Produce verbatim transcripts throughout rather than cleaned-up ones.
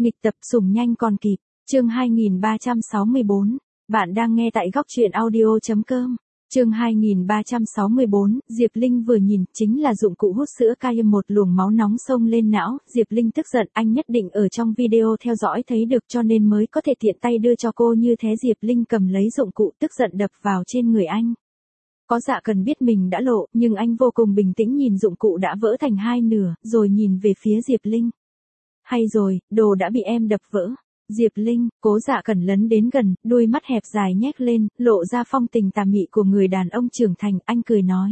Nghịch tập sủng nhanh còn kịp, chương hai nghìn ba trăm sáu mươi bốn. Bạn đang nghe tại góc truyện audio chấm com. Chương hai nghìn ba trăm sáu mươi bốn, Diệp Linh vừa nhìn, chính là dụng cụ hút sữa cai, một luồng máu nóng xông lên não, Diệp Linh tức giận, anh nhất định ở trong video theo dõi thấy được cho nên mới có thể tiện tay đưa cho cô như thế. Diệp Linh cầm lấy dụng cụ tức giận đập vào trên người anh. Có Dạ Cần biết mình đã lộ, nhưng anh vô cùng bình tĩnh nhìn dụng cụ đã vỡ thành hai nửa, rồi nhìn về phía Diệp Linh. Hay rồi, đồ đã bị em đập vỡ. Diệp Linh, Cố Dạ Cần lấn đến gần, đuôi mắt hẹp dài nhếch lên, lộ ra phong tình tà mị của người đàn ông trưởng thành, anh cười nói.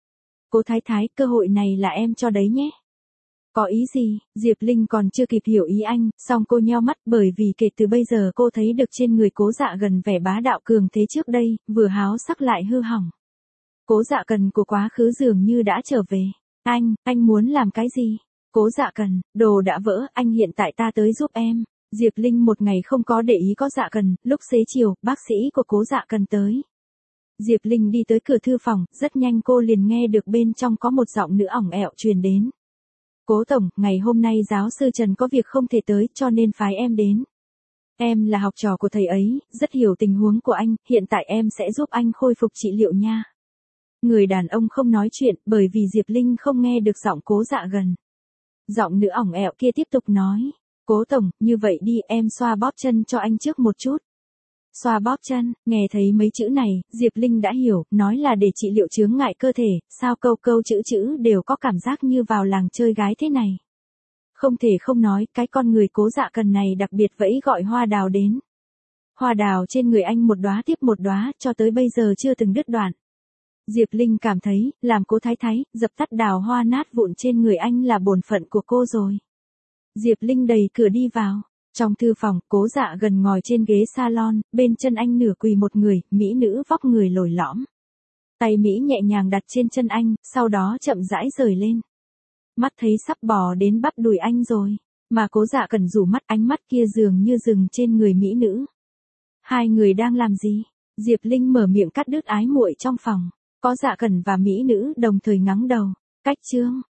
Cố Thái Thái, cơ hội này là em cho đấy nhé. Có ý gì? Diệp Linh còn chưa kịp hiểu ý anh, song cô nheo mắt bởi vì kể từ bây giờ cô thấy được trên người Cố Dạ Cần vẻ bá đạo cường thế trước đây, vừa háo sắc lại hư hỏng. Cố Dạ Cần của quá khứ dường như đã trở về. Anh, anh muốn làm cái gì? Cố Dạ Cần, đồ đã vỡ, anh hiện tại ta tới giúp em. Diệp Linh một ngày không có để ý có Dạ Cần, lúc xế chiều, bác sĩ của Cố Dạ Cần tới. Diệp Linh đi tới cửa thư phòng, rất nhanh cô liền nghe được bên trong có một giọng nữ ỏng ẹo truyền đến. Cố tổng, ngày hôm nay giáo sư Trần có việc không thể tới cho nên phái em đến. Em là học trò của thầy ấy, rất hiểu tình huống của anh, hiện tại em sẽ giúp anh khôi phục trị liệu nha. Người đàn ông không nói chuyện bởi vì Diệp Linh không nghe được giọng Cố Dạ Gần. Giọng nữ ỏng ẹo kia tiếp tục nói. Cố tổng, như vậy đi, em xoa bóp chân cho anh trước một chút. Xoa bóp chân, nghe thấy mấy chữ này, Diệp Linh đã hiểu, nói là để trị liệu chướng ngại cơ thể, sao câu câu chữ chữ đều có cảm giác như vào làng chơi gái thế này. Không thể không nói, cái con người Cố Dạ Cần này đặc biệt vẫy gọi hoa đào đến. Hoa đào trên người anh một đóa tiếp một đóa, cho tới bây giờ chưa từng đứt đoạn. Diệp Linh cảm thấy, làm Cố Thái Thái, dập tắt đào hoa nát vụn trên người anh là bổn phận của cô rồi. Diệp Linh đẩy cửa đi vào. Trong thư phòng, Cố Dạ Gần ngồi trên ghế salon, bên chân anh nửa quỳ một người, mỹ nữ vóc người lồi lõm. Tay Mỹ nhẹ nhàng đặt trên chân anh, sau đó chậm rãi rời lên. Mắt thấy sắp bò đến bắp đùi anh rồi, mà Cố Dạ Cần rủ mắt, ánh mắt kia dường như dừng trên người mỹ nữ. Hai người đang làm gì? Diệp Linh mở miệng cắt đứt ái muội trong phòng. Có Dạ Cần và mỹ nữ đồng thời ngắng đầu. Cách chương,